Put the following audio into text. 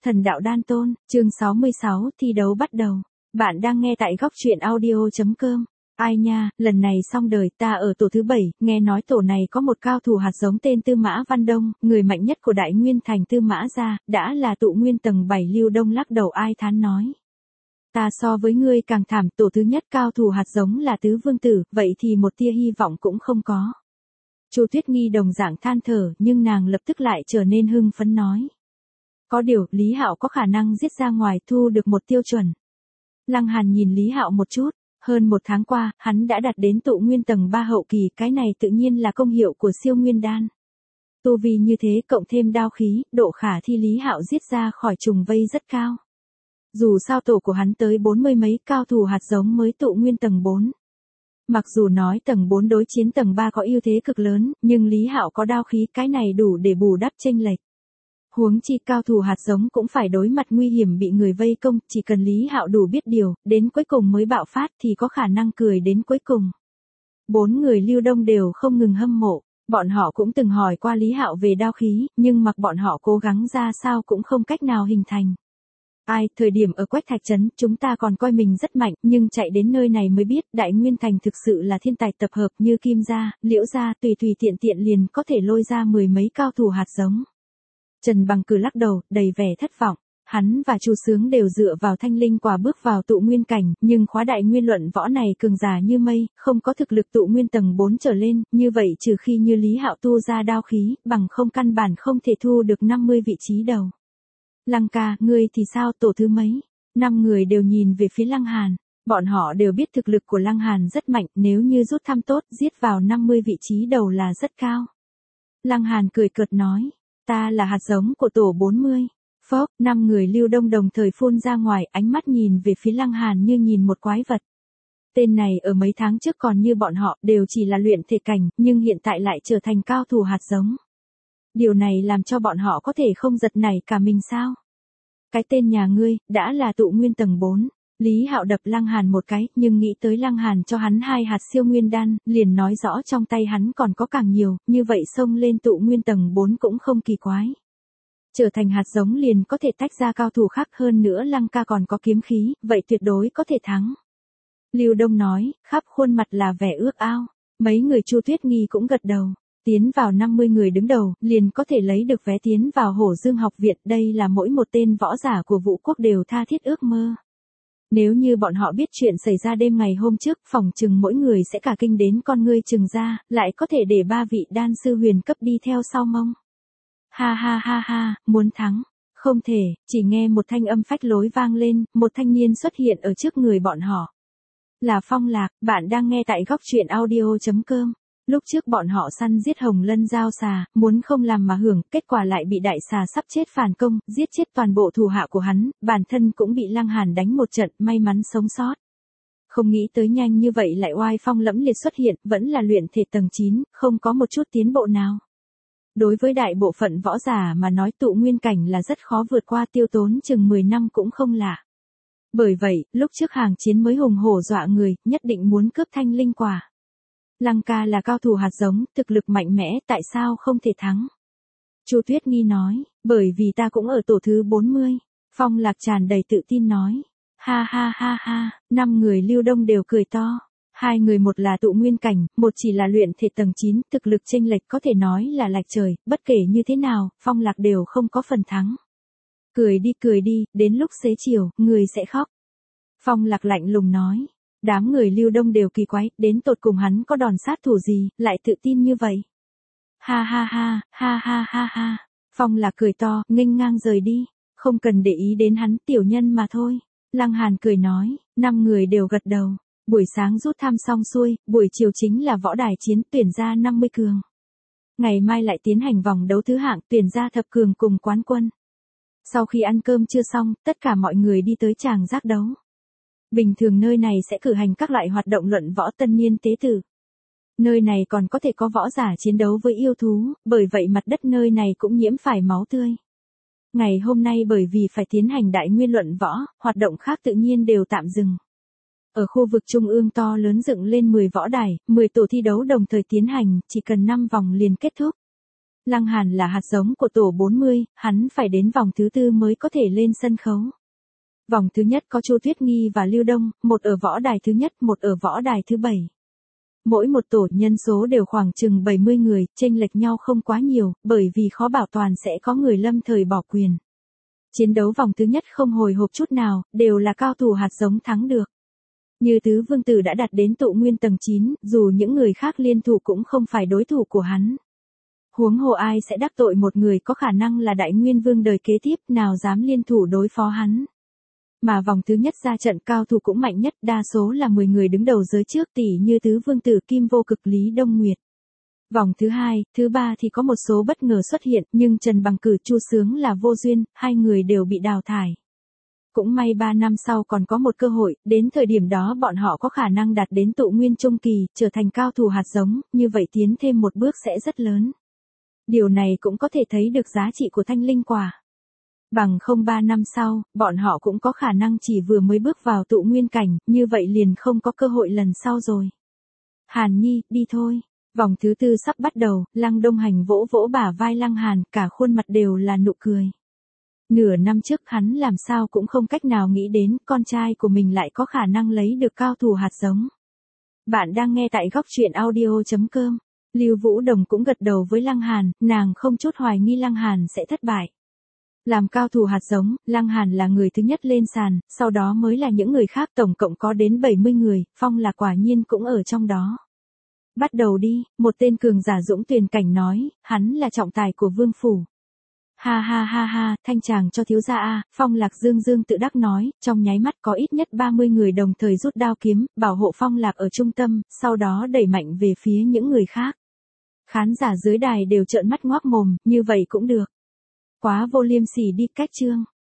Thần đạo đan tôn, chương 66, thi đấu bắt đầu. Bạn đang nghe tại góc truyện audio.com. Ai nha, lần này xong đời, ta ở tổ thứ 7, nghe nói tổ này có một cao thủ hạt giống tên Tư Mã Văn Đông, người mạnh nhất của Đại Nguyên Thành Tư Mã gia, đã là tụ nguyên tầng 7. Lưu Đông lắc đầu ai thán nói. Ta so với ngươi càng thảm, tổ thứ nhất cao thủ hạt giống là Tứ Vương Tử, vậy thì một tia hy vọng cũng không có. Chu Tuyết Nghi đồng dạng than thở, nhưng nàng lập tức lại trở nên hưng phấn nói. Có điều, Lý Hạo có khả năng giết ra ngoài thu được một tiêu chuẩn. Lăng Hàn nhìn Lý Hạo một chút, hơn một tháng qua, hắn đã đạt đến tụ nguyên tầng 3 hậu kỳ, cái này tự nhiên là công hiệu của siêu nguyên đan. Tu vi như thế cộng thêm đao khí, độ khả thi Lý Hạo giết ra khỏi trùng vây rất cao. Dù sao tổ của hắn tới 40 mấy cao thủ hạt giống mới tụ nguyên tầng 4. Mặc dù nói tầng 4 đối chiến tầng 3 có ưu thế cực lớn, nhưng Lý Hạo có đao khí, cái này đủ để bù đắp chênh lệch. Huống chi cao thủ hạt giống cũng phải đối mặt nguy hiểm bị người vây công, chỉ cần Lý Hạo đủ biết điều, đến cuối cùng mới bạo phát thì có khả năng cười đến cuối cùng. 4 người Lưu Đông đều không ngừng hâm mộ, bọn họ cũng từng hỏi qua Lý Hạo về đao khí, nhưng mặc bọn họ cố gắng ra sao cũng không cách nào hình thành. Ai, thời điểm ở Quách Thạch Trấn, chúng ta còn coi mình rất mạnh, nhưng chạy đến nơi này mới biết, Đại Nguyên Thành thực sự là thiên tài tập hợp như Kim gia, Liễu gia, tùy tiện liền có thể lôi ra 10 mấy cao thủ hạt giống. Trần Bằng Cử lắc đầu, đầy vẻ thất vọng. Hắn và Chu Sướng đều dựa vào thanh linh quả bước vào tụ nguyên cảnh, nhưng khóa Đại Nguyên luận võ này cường giả như mây, không có thực lực tụ nguyên tầng 4 trở lên, như vậy trừ khi như Lý Hạo tu ra đao khí, bằng không căn bản không thể thu được 50 vị trí đầu. Lăng ca, ngươi thì sao, tổ thứ mấy? 5 người đều nhìn về phía Lăng Hàn. Bọn họ đều biết thực lực của Lăng Hàn rất mạnh, nếu như rút thăm tốt, giết vào 50 vị trí đầu là rất cao. Lăng Hàn cười cợt nói, ta là hạt giống của tổ 40. Phốc, 5 người Lưu Đông đồng thời phun ra ngoài, ánh mắt nhìn về phía Lăng Hàn như nhìn một quái vật. Tên này ở mấy tháng trước còn như bọn họ, đều chỉ là luyện thể cảnh, nhưng hiện tại lại trở thành cao thủ hạt giống. Điều này làm cho bọn họ có thể không giật nảy cả mình sao? Cái tên nhà ngươi, đã là tụ nguyên tầng 4. Lý Hạo đập Lăng Hàn một cái, nhưng nghĩ tới Lăng Hàn cho hắn 2 hạt siêu nguyên đan, liền nói rõ trong tay hắn còn có càng nhiều, như vậy xông lên tụ nguyên tầng 4 cũng không kỳ quái. Trở thành hạt giống liền có thể tách ra cao thủ khác, hơn nữa Lăng ca còn có kiếm khí, vậy tuyệt đối có thể thắng. Lưu Đông nói, khắp khuôn mặt là vẻ ước ao. Mấy người Chu Tuyết Nghi cũng gật đầu. Tiến vào 50 người đứng đầu, liền có thể lấy được vé tiến vào Hổ Dương học viện, đây là mỗi một tên võ giả của Vũ Quốc đều tha thiết ước mơ. Nếu như bọn họ biết chuyện xảy ra đêm ngày hôm trước, phòng chừng mỗi người sẽ cả kinh đến con ngươi chừng ra, lại có thể để 3 vị đan sư huyền cấp đi theo sau mông. Ha ha ha ha, muốn thắng. Không thể, chỉ nghe một thanh âm phách lối vang lên, một thanh niên xuất hiện ở trước người bọn họ. Là Phong Lạc, bạn đang nghe tại góc truyện audio.com. Lúc trước bọn họ săn giết Hồng Lân Giao xà, muốn không làm mà hưởng, kết quả lại bị đại xà sắp chết phản công, giết chết toàn bộ thủ hạ của hắn, bản thân cũng bị Lăng Hàn đánh một trận, may mắn sống sót. Không nghĩ tới nhanh như vậy lại oai phong lẫm liệt xuất hiện, vẫn là luyện thể tầng 9, không có một chút tiến bộ nào. Đối với đại bộ phận võ giả mà nói tụ nguyên cảnh là rất khó vượt qua, tiêu tốn chừng 10 năm cũng không lạ. Bởi vậy, lúc trước hàng chiến mới hùng hổ dọa người, nhất định muốn cướp thanh linh quả. Lăng ca là cao thủ hạt giống, thực lực mạnh mẽ, tại sao không thể thắng? Chu Tuyết Nghi nói, bởi vì ta cũng ở tổ thứ 40. Phong Lạc tràn đầy tự tin nói, ha ha ha ha, 5 người Lưu Đông đều cười to. 2 người một là tụ nguyên cảnh, một chỉ là luyện thể tầng 9, thực lực chênh lệch có thể nói là lệch trời, bất kể như thế nào, Phong Lạc đều không có phần thắng. Cười đi, đến lúc xế chiều, người sẽ khóc. Phong Lạc lạnh lùng nói. Đám người Lưu Đông đều kỳ quái, đến tột cùng hắn có đòn sát thủ gì, lại tự tin như vậy. Ha ha ha, ha ha ha ha. Phong Lạc cười to, nghênh ngang rời đi. Không cần để ý đến hắn, tiểu nhân mà thôi. Lăng Hàn cười nói, 5 người đều gật đầu. Buổi sáng rút thăm xong xuôi, buổi chiều chính là võ đài chiến, tuyển ra 50 cường. Ngày mai lại tiến hành vòng đấu thứ hạng, tuyển ra thập cường cùng quán quân. Sau khi ăn cơm chưa xong, tất cả mọi người đi tới tràng giác đấu. Bình thường nơi này sẽ cử hành các loại hoạt động luận võ tân niên tế tử. Nơi này còn có thể có võ giả chiến đấu với yêu thú, bởi vậy mặt đất nơi này cũng nhiễm phải máu tươi. Ngày hôm nay bởi vì phải tiến hành đại nguyên luận võ, hoạt động khác tự nhiên đều tạm dừng. Ở khu vực trung ương to lớn dựng lên 10 võ đài, 10 tổ thi đấu đồng thời tiến hành, chỉ cần 5 vòng liền kết thúc. Lăng Hàn là hạt giống của tổ 40, hắn phải đến vòng thứ 4 mới có thể lên sân khấu. Vòng thứ nhất có Chu Tuyết Nghi và Lưu Đông, một ở võ đài thứ nhất, một ở võ đài thứ 7. Mỗi một tổ nhân số đều khoảng chừng 70 người, chênh lệch nhau không quá nhiều, bởi vì khó bảo toàn sẽ có người lâm thời bỏ quyền. Chiến đấu vòng thứ nhất không hồi hộp chút nào, đều là cao thủ hạt giống thắng được. Như Tứ Vương Tử đã đạt đến tụ nguyên tầng 9, dù những người khác liên thủ cũng không phải đối thủ của hắn. Huống hồ ai sẽ đắc tội một người có khả năng là Đại Nguyên Vương đời kế tiếp, nào dám liên thủ đối phó hắn. Mà vòng thứ nhất ra trận cao thủ cũng mạnh nhất, đa số là 10 người đứng đầu giới trước, tỷ như Tứ Vương Tử, Kim Vô Cực, Lý Đông Nguyệt. Vòng thứ 2, thứ 3 thì có một số bất ngờ xuất hiện, nhưng Trần Bằng Cử, Chu Sướng là vô duyên, hai người đều bị đào thải. Cũng may 3 năm sau còn có một cơ hội, đến thời điểm đó bọn họ có khả năng đạt đến tụ nguyên trung kỳ, trở thành cao thủ hạt giống, như vậy tiến thêm một bước sẽ rất lớn. Điều này cũng có thể thấy được giá trị của thanh linh quả. Bằng không 3 năm sau, bọn họ cũng có khả năng chỉ vừa mới bước vào tụ nguyên cảnh, như vậy liền không có cơ hội lần sau rồi. Hàn Nhi, đi thôi. Vòng thứ 4 sắp bắt đầu, Lăng Đông Hành vỗ vỗ bả vai Lăng Hàn, cả khuôn mặt đều là nụ cười. Nửa năm trước hắn làm sao cũng không cách nào nghĩ đến con trai của mình lại có khả năng lấy được cao thủ hạt giống. Bạn đang nghe tại góc truyện audio.com. Lưu Vũ Đồng cũng gật đầu với Lăng Hàn, nàng không chút hoài nghi Lăng Hàn sẽ thất bại. Làm cao thủ hạt giống, Lăng Hàn là người thứ nhất lên sàn, sau đó mới là những người khác, tổng cộng có đến 70 người, Phong Lạc quả nhiên cũng ở trong đó. Bắt đầu đi, một tên cường giả dũng tuyền cảnh nói, hắn là trọng tài của vương phủ. Ha ha ha ha, thanh tràng cho thiếu gia a, Phong Lạc dương dương tự đắc nói, trong nháy mắt có ít nhất 30 người đồng thời rút đao kiếm, bảo hộ Phong Lạc ở trung tâm, sau đó đẩy mạnh về phía những người khác. Khán giả dưới đài đều trợn mắt ngoác mồm, như vậy cũng được. Quá vô liêm sỉ đi, cách chương.